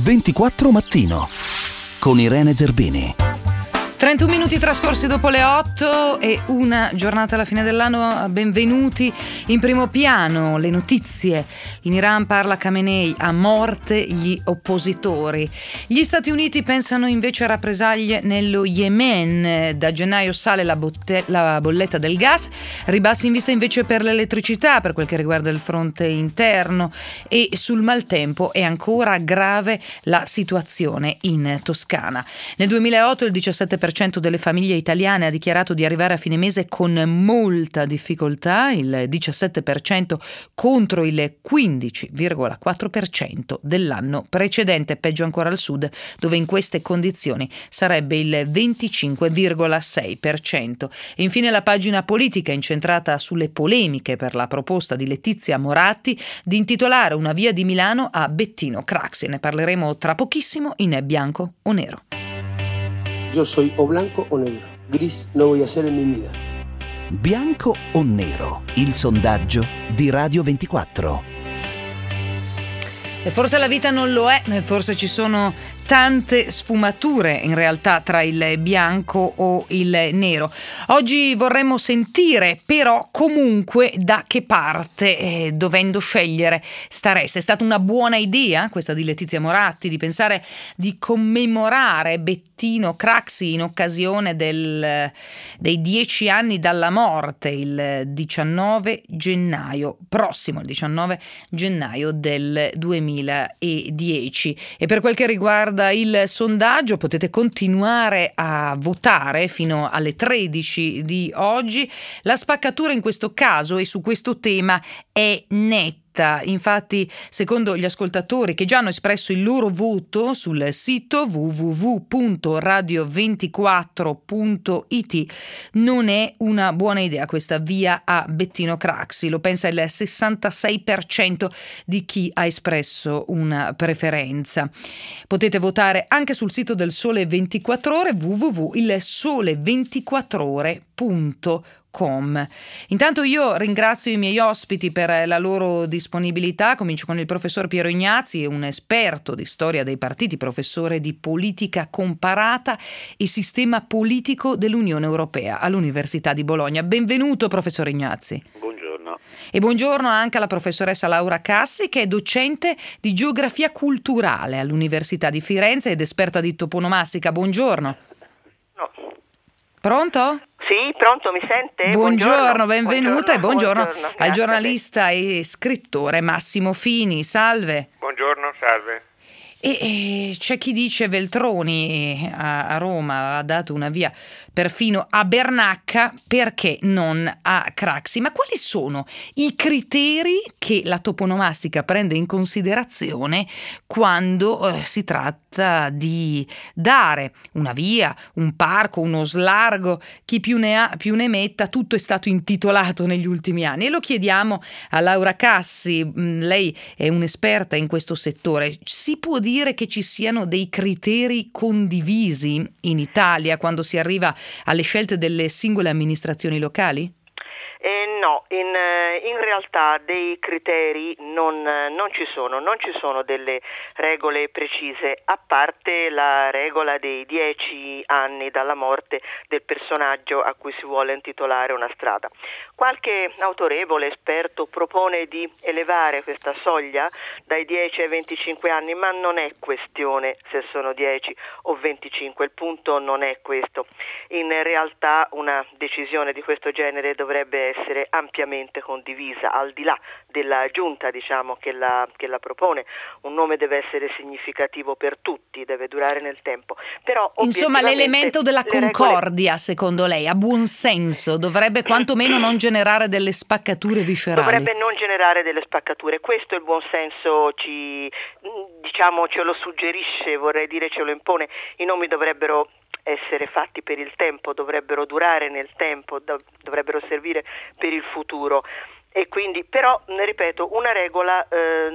24 Mattino con Irene Zerbini. 31 minuti trascorsi dopo le 8 e una giornata alla fine dell'anno. Benvenuti. In primo piano le notizie. In Iran parla Khamenei, a morte gli oppositori. Gli Stati Uniti pensano invece a rappresaglie nello Yemen. Da gennaio sale la bolletta del gas, ribassi in vista invece per l'elettricità per quel che riguarda il fronte interno, e sul maltempo è ancora grave la situazione in Toscana. Nel 2008 il 17% delle famiglie italiane ha dichiarato di arrivare a fine mese con molta difficoltà, il 17% contro il 15,4% dell'anno precedente, peggio ancora al sud, dove in queste condizioni sarebbe il 25,6%. E infine la pagina politica incentrata sulle polemiche per la proposta di Letizia Moratti di intitolare una via di Milano a Bettino Craxi. Ne parleremo tra pochissimo in Bianco o Nero. Yo soy o blanco o negro. Gris no voy a ser en mi vida. Bianco o nero? Il sondaggio di Radio 24. E forse la vita non lo è, forse ci sono tante sfumature in realtà tra il bianco o il nero. Oggi vorremmo sentire però comunque da che parte, dovendo scegliere, stareste. È stata una buona idea questa di Letizia Moratti di pensare di commemorare Bettino Craxi in occasione dei 10 anni dalla morte, il 19 gennaio prossimo, il 19 gennaio del 2010. E per quel che riguarda il sondaggio potete continuare a votare fino alle 13 di oggi. La spaccatura in questo caso e su questo tema è netta. Infatti, secondo gli ascoltatori che già hanno espresso il loro voto sul sito www.radio24.it, non è una buona idea questa via a Bettino Craxi. Lo pensa il 66% di chi ha espresso una preferenza. Potete votare anche sul sito del Sole 24 Ore, www.ilsole24ore.com. Intanto io ringrazio i miei ospiti per la loro disponibilità. Comincio con il professor Piero Ignazzi, un esperto di storia dei partiti, professore di politica comparata e sistema politico dell'Unione Europea all'Università di Bologna. Benvenuto, professor Ignazzi. Buongiorno. E buongiorno anche alla professoressa Laura Cassi, che è docente di geografia culturale all'Università di Firenze ed esperta di toponomastica. Buongiorno. No. Pronto? Sì, pronto, mi sente? Buongiorno, benvenuta e buongiorno al grazie. giornalista e scrittore Massimo Fini. Salve. Buongiorno, salve. E c'è chi dice Veltroni a Roma ha dato una via perfino a Bernacca, perché non a Craxi? Ma quali sono i criteri che la toponomastica prende in considerazione quando si tratta di dare una via, un parco, uno slargo, chi più ne ha più ne metta? Tutto è stato intitolato negli ultimi anni e lo chiediamo a Laura Cassi. Lei è un'esperta in questo settore. Si può dire che ci siano dei criteri condivisi in Italia quando si arriva alle scelte delle singole amministrazioni locali? No, in realtà dei criteri non ci sono delle regole precise, a parte la regola dei 10 anni dalla morte del personaggio a cui si vuole intitolare una strada. Qualche autorevole esperto propone di elevare questa soglia dai 10 ai 25 anni, ma non è questione se sono 10 o 25, il punto non è questo. In realtà una decisione di questo genere dovrebbe essere ampiamente condivisa, al di là della giunta, diciamo, che la propone. Un nome deve essere significativo per tutti, deve durare nel tempo. Però insomma, l'elemento della concordia, secondo lei, ha buon senso, dovrebbe quantomeno non generare delle spaccature viscerali. Dovrebbe non generare delle spaccature. Questo il buon senso ce lo suggerisce, vorrei dire ce lo impone. I nomi dovrebbero essere fatti per il tempo, dovrebbero durare nel tempo, dovrebbero servire per il futuro. E quindi, però, ripeto, una regola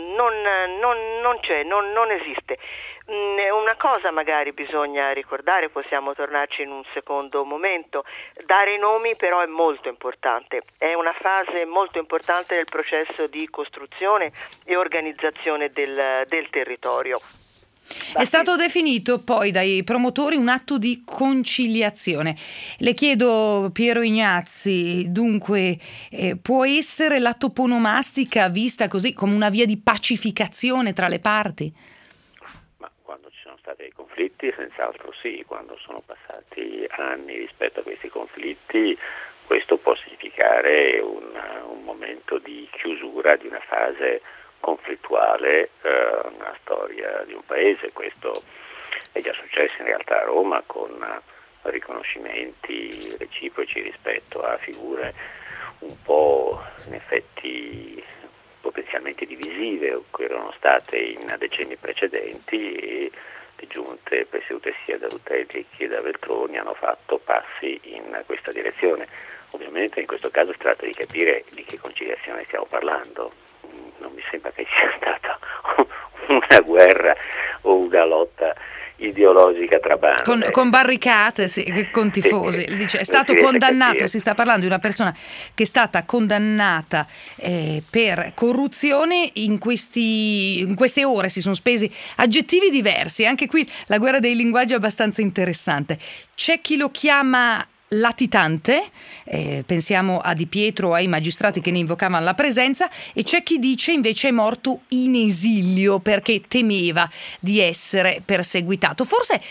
non c'è, non esiste. Una cosa magari bisogna ricordare, possiamo tornarci in un secondo momento: dare i nomi però è molto importante, è una fase molto importante del processo di costruzione e organizzazione del territorio. È stato definito poi dai promotori un atto di conciliazione. Le chiedo, Piero Ignazzi, dunque può essere la toponomastica vista così come una via di pacificazione tra le parti? Ma quando ci sono stati dei conflitti, senz'altro sì, quando sono passati anni rispetto a questi conflitti, questo può significare un momento di chiusura di una fase conflittuale nella storia di un paese. Questo è già successo in realtà a Roma con riconoscimenti reciproci rispetto a figure un po' in effetti potenzialmente divisive che erano state in decenni precedenti, e le giunte presiedute sia da Rutelli che da Veltroni hanno fatto passi in questa direzione. Ovviamente in questo caso si tratta di capire di che conciliazione stiamo parlando. Non mi sembra che sia stata una guerra o una lotta ideologica tra bande. Con barricate, sì, con tifosi. Dice, è stato condannato, si sta parlando di una persona che è stata condannata per corruzione. In queste ore si sono spesi aggettivi diversi. Anche qui la guerra dei linguaggi è abbastanza interessante. C'è chi lo chiama latitante, pensiamo a Di Pietro, ai magistrati che ne invocavano la presenza, e c'è chi dice invece è morto in esilio perché temeva di essere perseguitato. Forse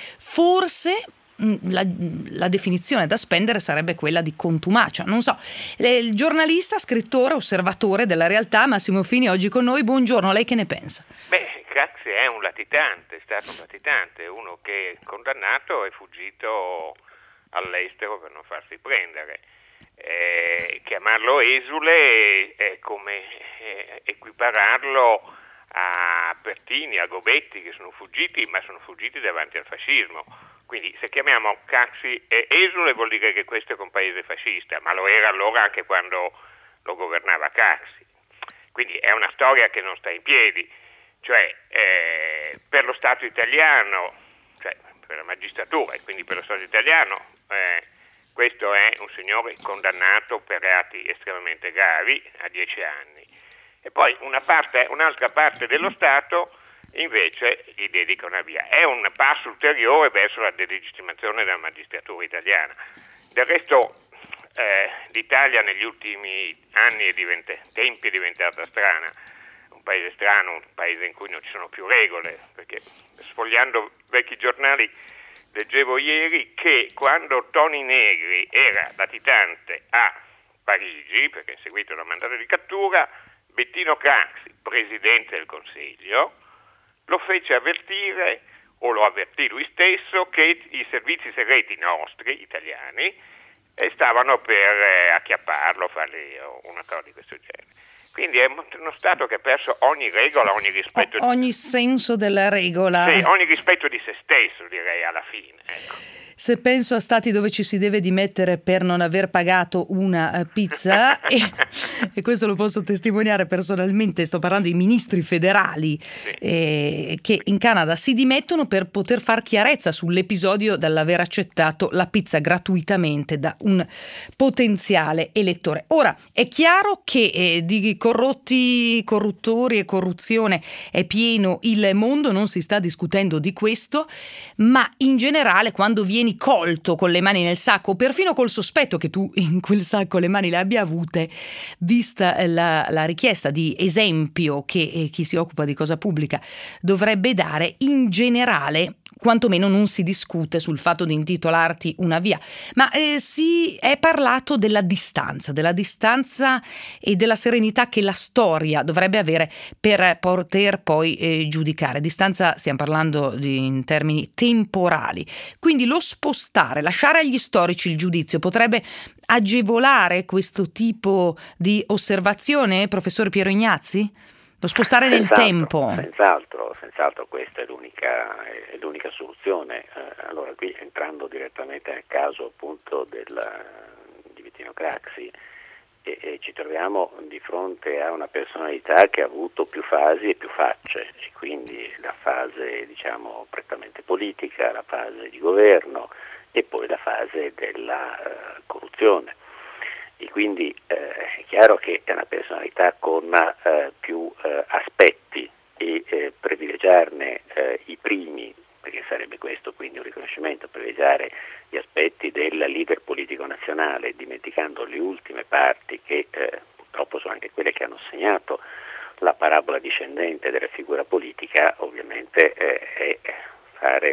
la definizione da spendere sarebbe quella di contumacia, non so. Il giornalista, scrittore, osservatore della realtà Massimo Fini oggi con noi. Buongiorno, lei che ne pensa? Craxi è un latitante, è stato un latitante, uno che è condannato è fuggito all'estero per non farsi prendere. Chiamarlo esule è come equipararlo a Pertini, a Gobetti, che sono fuggiti, ma sono fuggiti davanti al fascismo. Quindi se chiamiamo Craxi esule vuol dire che questo è un paese fascista, ma lo era allora anche quando lo governava Craxi. Quindi è una storia che non sta in piedi, cioè per lo Stato italiano, cioè per la magistratura e quindi per lo Stato italiano, questo è un signore condannato per reati estremamente gravi a 10 anni. E poi un'altra parte dello Stato invece gli dedica una via. È un passo ulteriore verso la delegittimazione della magistratura italiana. Del resto l'Italia negli ultimi anni è diventata strana, un paese strano, un paese in cui non ci sono più regole, perché sfogliando vecchi giornali leggevo ieri che quando Toni Negri era latitante a Parigi, perché è seguito da mandato di cattura, Bettino Craxi, presidente del Consiglio, lo fece avvertire, o lo avvertì lui stesso, che i servizi segreti nostri, italiani, stavano per acchiapparlo, fargli una cosa di questo genere. Quindi è uno Stato che ha perso ogni regola, ogni rispetto. Ogni senso della regola. Sì, ogni rispetto di se stesso, direi, alla fine. Ecco. Se penso a stati dove ci si deve dimettere per non aver pagato una pizza, e questo lo posso testimoniare personalmente, sto parlando di ministri federali, sì, che in Canada si dimettono per poter far chiarezza sull'episodio dell'aver accettato la pizza gratuitamente da un potenziale elettore. Ora, è chiaro che di corruttori e corruzione è pieno il mondo, non si sta discutendo di questo, ma in generale quando vieni colto con le mani nel sacco, perfino col sospetto che tu in quel sacco le mani le abbia avute, vista la richiesta di esempio che chi si occupa di cosa pubblica dovrebbe dare, in generale quantomeno non si discute sul fatto di intitolarti una via, ma si è parlato della distanza e della serenità che la storia dovrebbe avere per poter poi giudicare. Distanza stiamo parlando in termini temporali, quindi lo spostare, lasciare agli storici il giudizio potrebbe agevolare questo tipo di osservazione, professor Piero Ignazzi? Lo spostare nel tempo? Senz'altro questa è l'unica soluzione. Allora qui entrando direttamente nel caso appunto di Bettino Craxi, ci troviamo di fronte a una personalità che ha avuto più fasi e più facce, e quindi la fase diciamo prettamente politica, la fase di governo e poi la fase della corruzione. E quindi è chiaro che è una personalità con più aspetti, e privilegiarne i primi, perché sarebbe questo quindi un riconoscimento, privilegiare gli aspetti del leader politico nazionale, dimenticando le ultime parti che purtroppo sono anche quelle che hanno segnato la parabola discendente della figura politica, ovviamente è fare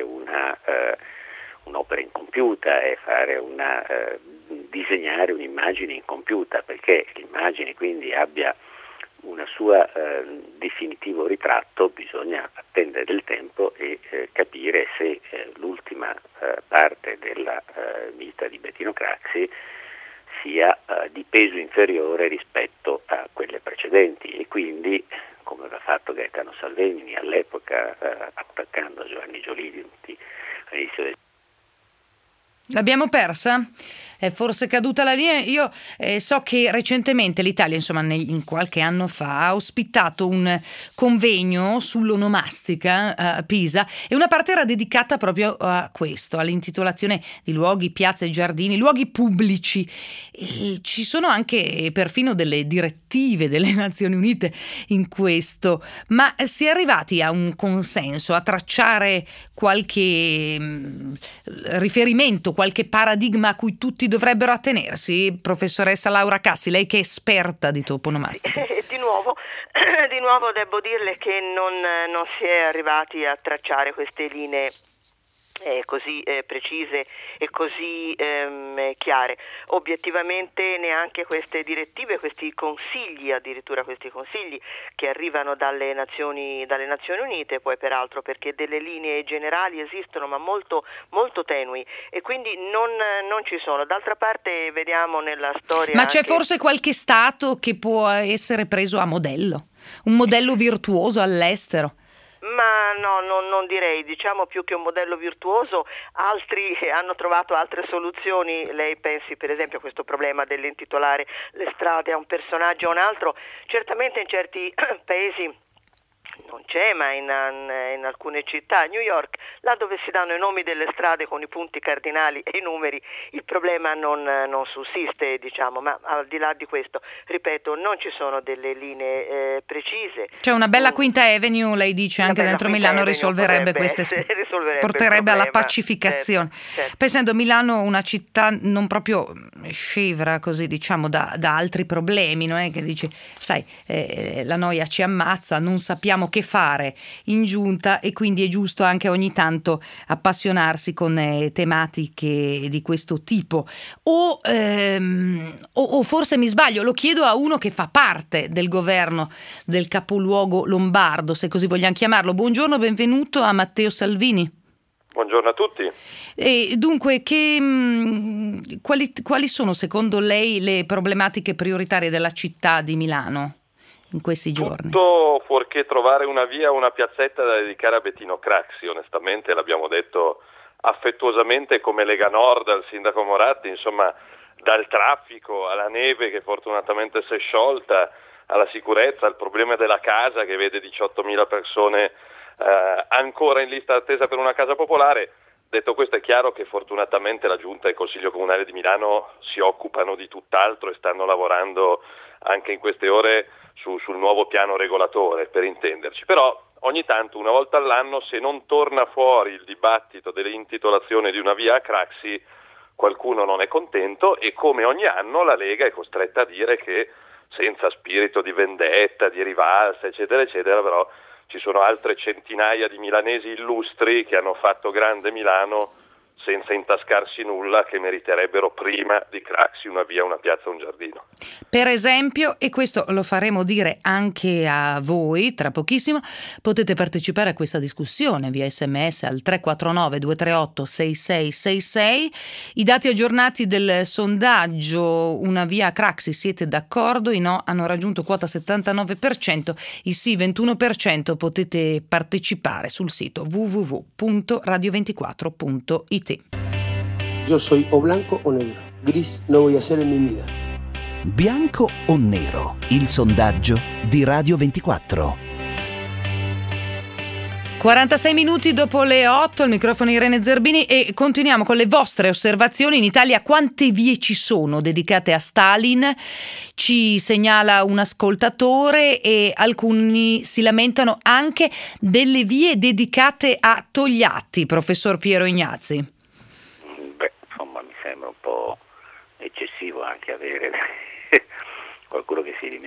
un'opera incompiuta, è fare disegnare un'immagine incompiuta, perché l'immagine quindi abbia una sua definitivo ritratto bisogna attendere del tempo e capire se l'ultima parte della vita di Bettino Craxi sia di peso inferiore rispetto a quelle precedenti, e quindi, come aveva fatto Gaetano Salvemini all'epoca attaccando a Giovanni Giolitti all'inizio del... L'abbiamo persa? È forse caduta la linea? Io so che recentemente l'Italia, insomma, in qualche anno fa, ha ospitato un convegno sull'onomastica a Pisa, e una parte era dedicata proprio a questo, all'intitolazione di luoghi, piazze, giardini, luoghi pubblici. E ci sono anche perfino delle direttive delle Nazioni Unite in questo, ma si è arrivati a un consenso, a tracciare qualche riferimento, qualche paradigma a cui tutti dovrebbero attenersi? Professoressa Laura Cassi, lei che è esperta di toponomastica. Di nuovo devo dirle che non si è arrivati a tracciare queste linee così precise e così chiare. Obiettivamente neanche queste direttive, questi consigli che arrivano dalle Nazioni Unite, poi peraltro perché delle linee generali esistono ma molto, molto tenui, e quindi non ci sono. D'altra parte vediamo nella storia... Ma c'è forse qualche Stato che può essere preso a modello? Un modello virtuoso all'estero? Ma no, non direi, diciamo più che un modello virtuoso, altri hanno trovato altre soluzioni. Lei pensi per esempio a questo problema dell'intitolare le strade a un personaggio o un altro. Certamente in certi paesi non c'è, ma in alcune città, New York, là dove si danno i nomi delle strade con i punti cardinali e i numeri, il problema non sussiste, diciamo. Ma al di là di questo, ripeto, non ci sono delle linee precise. Cioè una bella Quinta Avenue, lei dice, anche dentro Milano risolverebbe porterebbe alla pacificazione. Certo. Pensando Milano una città non proprio scevra, così diciamo, da altri problemi, non è che dici, sai, la noia ci ammazza, non sappiamo che fare in giunta, e quindi è giusto anche ogni tanto appassionarsi con tematiche di questo tipo. O forse mi sbaglio, lo chiedo a uno che fa parte del governo del capoluogo lombardo, se così vogliamo chiamarlo. Buongiorno, benvenuto a Matteo Salvini. Buongiorno a tutti. E dunque, quali sono secondo lei le problematiche prioritarie della città di Milano in questi giorni? Tutto fuorché trovare una via o una piazzetta da dedicare a Bettino Craxi, onestamente l'abbiamo detto affettuosamente come Lega Nord al sindaco Moratti, insomma, dal traffico alla neve che fortunatamente si è sciolta, alla sicurezza, al problema della casa che vede 18.000 persone ancora in lista d'attesa per una casa popolare. Detto questo, è chiaro che fortunatamente la Giunta e il Consiglio Comunale di Milano si occupano di tutt'altro e stanno lavorando anche in queste ore sul nuovo piano regolatore, per intenderci. Però ogni tanto, una volta all'anno, se non torna fuori il dibattito dell'intitolazione di una via a Craxi, qualcuno non è contento, e come ogni anno la Lega è costretta a dire che senza spirito di vendetta, di rivalsa, eccetera, eccetera, però ci sono altre centinaia di milanesi illustri che hanno fatto grande Milano senza intascarsi nulla, che meriterebbero prima di Craxi una via, una piazza, un giardino. Per esempio, e questo lo faremo dire anche a voi tra pochissimo, potete partecipare a questa discussione via SMS al 349 238 6666. I dati aggiornati del sondaggio una via a Craxi, siete d'accordo? I no hanno raggiunto quota 79%, il sì 21%. Potete partecipare sul sito www.radio24.it. Yo soy o blanco o negro. Gris no voy a ser en mi vida. Bianco o nero? Il sondaggio di Radio 24. 46 minuti dopo le 8, il microfono di Irene Zerbini e continuiamo con le vostre osservazioni. In Italia quante vie ci sono dedicate a Stalin? Ci segnala un ascoltatore e alcuni si lamentano anche delle vie dedicate a Togliatti, professor Piero Ignazzi. Beh, insomma, mi sembra un po' eccessivo anche avere qualcuno che si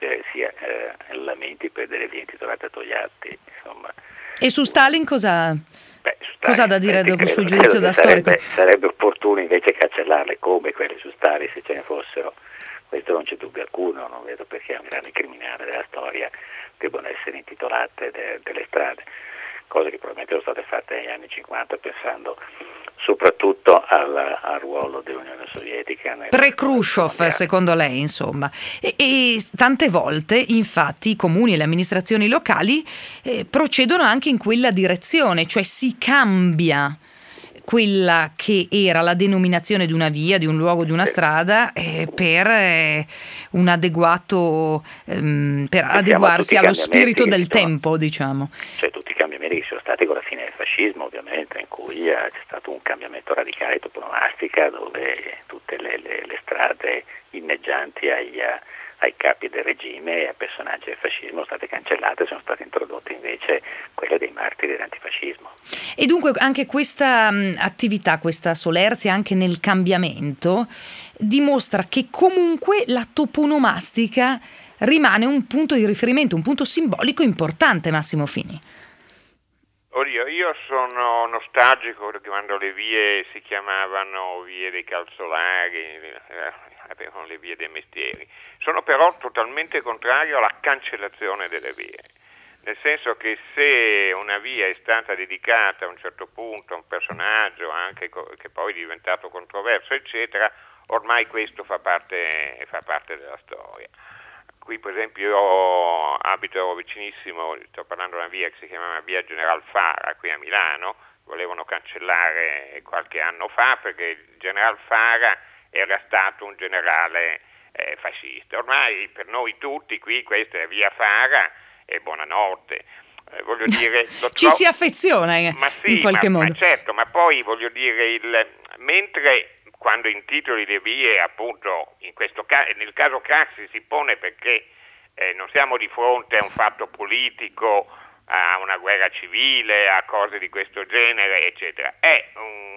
lamenti per delle vie intitolate a Togliatti, insomma. E su Stalin cosa ha da dire dopo il suo credo giudizio da storico? Sarebbe opportuno invece cancellarle come quelle su Stalin, se ce ne fossero. Questo non c'è dubbio alcuno, non vedo perché un grande criminale della storia debbano essere intitolate delle strade, cose che probabilmente sono state fatte negli anni 50 pensando soprattutto al ruolo dell'Unione Sovietica. Pre-Khrushchev, secondo lei, insomma. E tante volte, infatti, i comuni e le amministrazioni locali procedono anche in quella direzione, cioè si cambia quella che era la denominazione di una via, di un luogo, di una strada per un adeguato per adeguarsi allo spirito del tempo, diciamo. Cioè tutti i cambiamenti che sono stati con la fine del fascismo, ovviamente, in cui c'è stato un cambiamento radicale di toponomastica, dove tutte le strade inneggianti ai capi del regime e ai personaggi del fascismo sono state cancellate, sono state introdotte invece quelle dei martiri dell'antifascismo. E dunque anche questa attività, questa solerzia anche nel cambiamento, dimostra che comunque la toponomastica rimane un punto di riferimento, un punto simbolico importante, Massimo Fini. Oddio, io sono nostalgico perché quando le vie si chiamavano vie dei calzolari, avevano le vie dei mestieri. Sono però totalmente contrario alla cancellazione delle vie, nel senso che se una via è stata dedicata a un certo punto a un personaggio anche che poi è diventato controverso, eccetera, ormai questo fa parte della storia. Qui per esempio io abito vicinissimo, sto parlando di una via che si chiamava via General Fara qui a Milano, volevano cancellare qualche anno fa perché il General Fara era stato un generale fascista. Ormai per noi tutti qui questa è via Fara e buonanotte. Voglio dire, ci si affeziona in qualche modo. Ma certo, ma poi voglio dire, mentre quando intitoli le vie, appunto, nel caso Craxi si pone perché non siamo di fronte a un fatto politico, a una guerra civile, a cose di questo genere, eccetera. È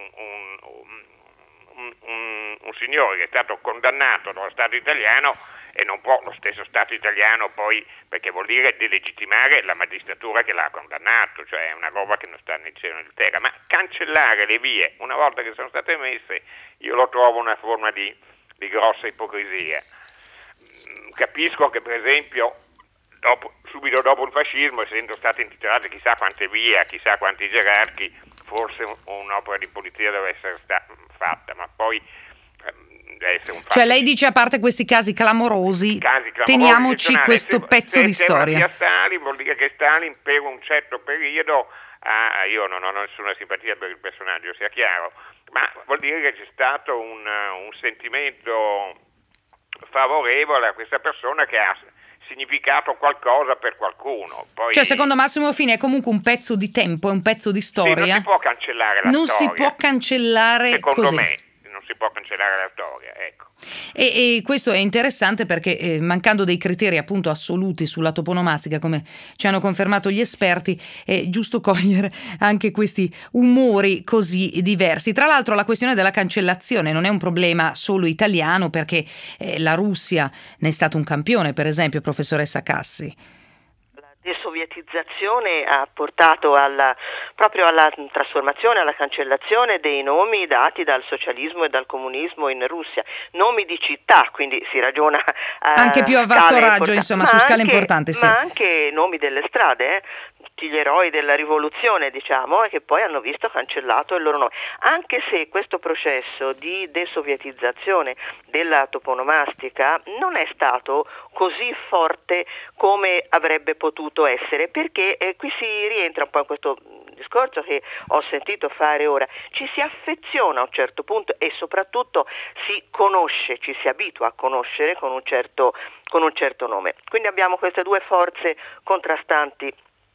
un signore che è stato condannato dallo Stato italiano e non può lo stesso Stato italiano poi, perché vuol dire delegittimare la magistratura che l'ha condannato, cioè è una roba che non sta né in cielo né in terra. Ma cancellare le vie una volta che sono state messe, io lo trovo una forma di grossa ipocrisia. Capisco che per esempio subito dopo il fascismo, essendo state intitolate chissà quante vie, chissà quanti gerarchi, forse un'opera di polizia deve essere fatta, ma poi deve essere un fatto. Cioè lei dice, a parte questi casi clamorosi, teniamoci questo pezzo di storia. Stalin vuol dire che Stalin per un certo periodo, io non ho nessuna simpatia per il personaggio, sia chiaro, ma vuol dire che c'è stato un sentimento favorevole a questa persona che ha significato qualcosa per qualcuno. Poi, cioè secondo Massimo Fini è comunque un pezzo di tempo, è un pezzo di storia. Sì, non si può cancellare la storia. Non si può cancellare secondo così. me non si può cancellare la storia, ecco. E questo è interessante perché mancando dei criteri appunto assoluti sulla toponomastica, come ci hanno confermato gli esperti, è giusto cogliere anche questi umori così diversi. Tra l'altro la questione della cancellazione non è un problema solo italiano, perché la Russia ne è stato un campione, per esempio, professoressa Cassi. Desovietizzazione ha portato proprio alla trasformazione, alla cancellazione dei nomi dati dal socialismo e dal comunismo in Russia, nomi di città, quindi si ragiona anche più a vasto raggio, insomma, su scala importante, sì. Ma anche nomi delle strade, tutti gli eroi della rivoluzione, diciamo, e che poi hanno visto cancellato il loro nome. Anche se questo processo di desovietizzazione della toponomastica non è stato così forte come avrebbe potuto essere, perché qui si rientra un po' in questo discorso che ho sentito fare ora, ci si affeziona a un certo punto e soprattutto si conosce, ci si abitua a conoscere con un certo nome. Quindi abbiamo queste due forze contrastanti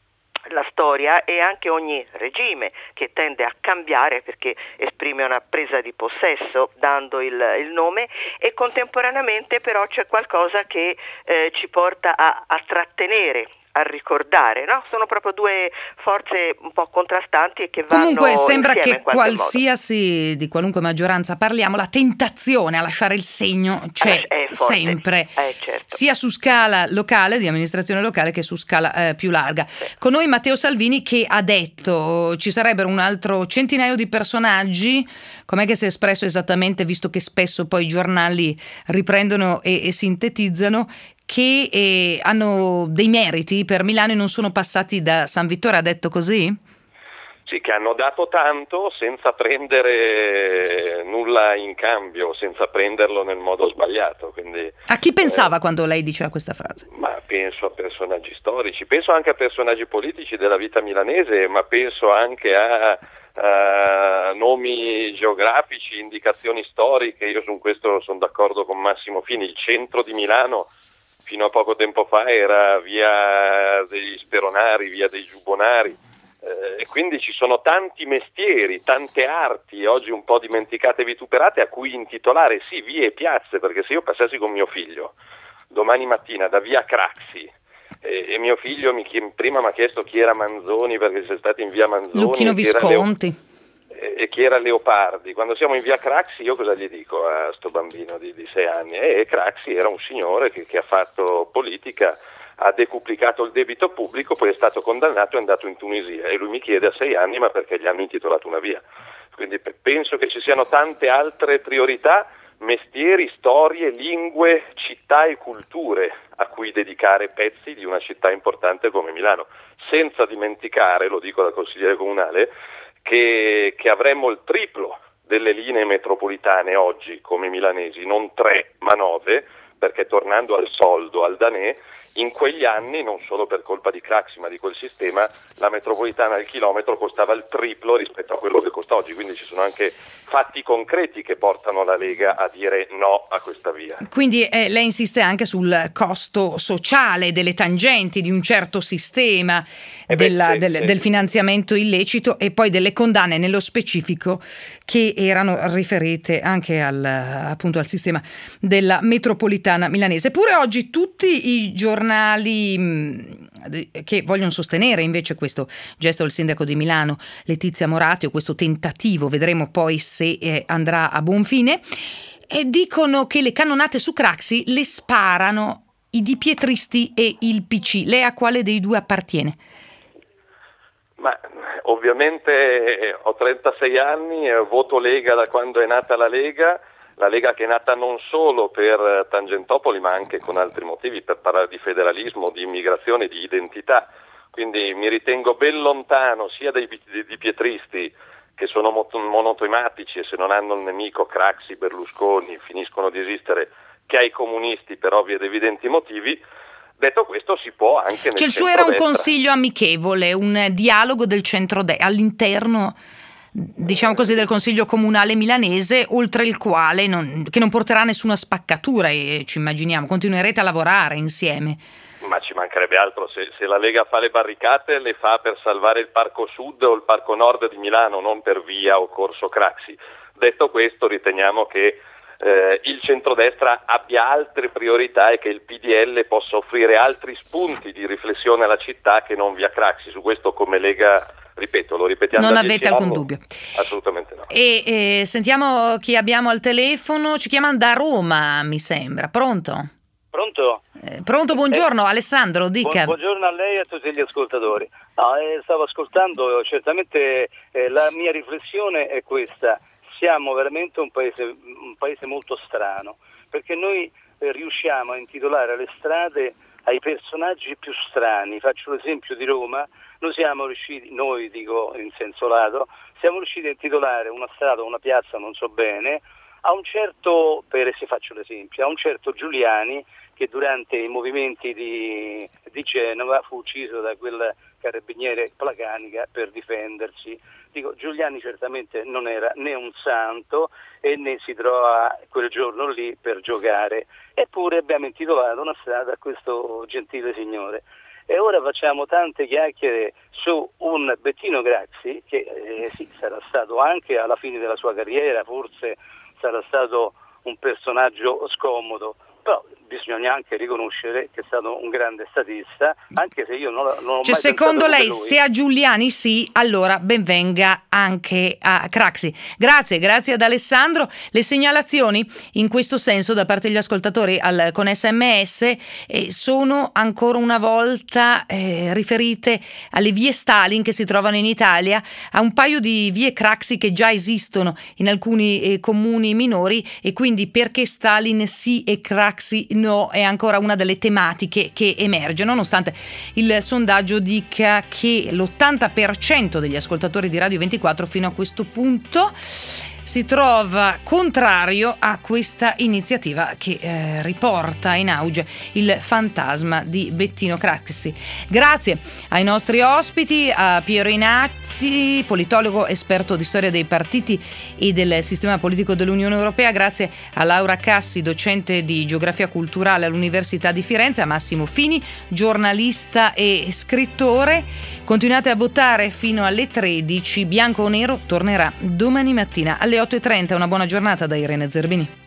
la storia e anche ogni regime che tende a cambiare perché esprime una presa di possesso dando il nome, e contemporaneamente però c'è qualcosa che ci porta a trattenere, a ricordare, no? Sono proprio due forze un po' contrastanti e che vanno comunque sembra insieme che qualsiasi di qualunque maggioranza parliamo, la tentazione a lasciare il segno c'è sempre, certo. Sia su scala locale, di amministrazione locale, che su scala più larga. Con noi Matteo Salvini, che ha detto ci sarebbero un altro centinaio di personaggi. Com'è che si è espresso esattamente, visto che spesso poi i giornali riprendono e sintetizzano, che hanno dei meriti per Milano e non sono passati da San Vittore, ha detto così? Sì, che hanno dato tanto senza prendere nulla in cambio, senza prenderlo nel modo sbagliato. Quindi, a chi pensava quando lei diceva questa frase? Ma penso a personaggi storici, penso anche a personaggi politici della vita milanese, ma penso anche a nomi geografici, indicazioni storiche. Io su questo sono d'accordo con Massimo Fini. Il centro di Milano fino a poco tempo fa era via degli Speronari, via dei Giubbonari, e quindi ci sono tanti mestieri, tante arti oggi un po' dimenticate e vituperate a cui intitolare sì vie e piazze, perché se io passassi con mio figlio domani mattina da via Craxi e mio figlio prima mi ha chiesto chi era Manzoni, perché sei stato in via Manzoni, Lucchino Visconti e chi era Leopardi. Quando siamo in via Craxi io cosa gli dico a sto bambino di 6 anni? Craxi era un signore che ha fatto politica, ha decuplicato il debito pubblico, poi è stato condannato e è andato in Tunisia, e lui mi chiede a 6 anni ma perché gli hanno intitolato una via. Quindi penso che ci siano tante altre priorità, mestieri, storie, lingue, città e culture a cui dedicare pezzi di una città importante come Milano, senza dimenticare, lo dico da consigliere comunale, che avremmo il triplo delle linee metropolitane oggi come milanesi, non 3 ma 9, perché tornando al soldo, al danè, in quegli anni, non solo per colpa di Craxi ma di quel sistema, la metropolitana al chilometro costava il triplo rispetto a quello che costa oggi, quindi ci sono anche fatti concreti che portano la Lega a dire no a questa via. Quindi lei insiste anche sul costo sociale delle tangenti di un certo sistema del finanziamento illecito, e poi delle condanne nello specifico che erano riferite anche appunto al sistema della metropolitana milanese. Pure oggi tutti i giornali che vogliono sostenere invece questo gesto del sindaco di Milano Letizia Moratti, o questo tentativo, vedremo poi se andrà a buon fine, e dicono che le cannonate su Craxi le sparano i dipietristi e il PC. Lei a quale dei due appartiene? Ma ovviamente ho 36 anni, voto Lega da quando è nata la Lega che è nata non solo per Tangentopoli ma anche con altri motivi, per parlare di federalismo, di immigrazione, di identità. Quindi mi ritengo ben lontano sia dai pietristi, che sono monotematici e se non hanno il nemico Craxi, Berlusconi finiscono di esistere, che ai comunisti per ovvi ed evidenti motivi. Detto questo, si può anche nel il suo era un consiglio amichevole, un dialogo del centrodestra all'interno, diciamo così, del Consiglio Comunale milanese, oltre il quale che non porterà nessuna spaccatura, e ci immaginiamo continuerete a lavorare insieme. Ma ci mancherebbe altro, se la Lega fa le barricate le fa per salvare il Parco Sud o il Parco Nord di Milano, non per via o Corso Craxi. Detto questo, riteniamo che il centrodestra abbia altre priorità e che il PDL possa offrire altri spunti di riflessione alla città che non via Craxi. Su questo come Lega, ripeto, lo ripetiamo, non avete alcun dubbio. Assolutamente no. E sentiamo chi abbiamo al telefono. Ci chiamano da Roma, mi sembra. Pronto? Pronto, buongiorno, Alessandro, dica. Buongiorno a lei e a tutti gli ascoltatori. Stavo ascoltando, certamente la mia riflessione è questa: siamo veramente un paese molto strano, perché noi riusciamo a intitolare le strade ai personaggi più strani. Faccio l'esempio di Roma. Noi dico in senso lato, siamo riusciti a intitolare una strada o una piazza, non so bene, a un certo Giuliani, che durante i movimenti di Genova fu ucciso da quel carabiniere Placanica per difendersi. Dico, Giuliani certamente non era né un santo e né si trova quel giorno lì per giocare, eppure abbiamo intitolato una strada a questo gentile signore. e ora facciamo tante chiacchiere su un Bettino Craxi che sì, sarà stato anche alla fine della sua carriera, forse sarà stato un personaggio scomodo, però bisogna anche riconoscere che è stato un grande statista, anche se io non ho cioè, mai secondo lei, lui. se a Giuliani sì, allora ben venga anche a Craxi. Grazie ad Alessandro. Le segnalazioni in questo senso da parte degli ascoltatori con SMS sono ancora una volta riferite alle vie Stalin che si trovano in Italia, a un paio di vie Craxi che già esistono in alcuni comuni minori, e quindi perché Stalin sì e Craxi no è ancora una delle tematiche che emerge, nonostante il sondaggio dica che l'80% degli ascoltatori di Radio 24 fino a questo punto si trova contrario a questa iniziativa che riporta in auge il fantasma di Bettino Craxi. Grazie ai nostri ospiti, a Piero Inazzi, politologo esperto di storia dei partiti e del sistema politico dell'Unione Europea, grazie a Laura Cassi, docente di geografia culturale all'Università di Firenze, a Massimo Fini, giornalista e scrittore. Continuate a votare fino alle 13. Bianco o Nero tornerà domani mattina alle 8:30. Una buona giornata da Irene Zerbini.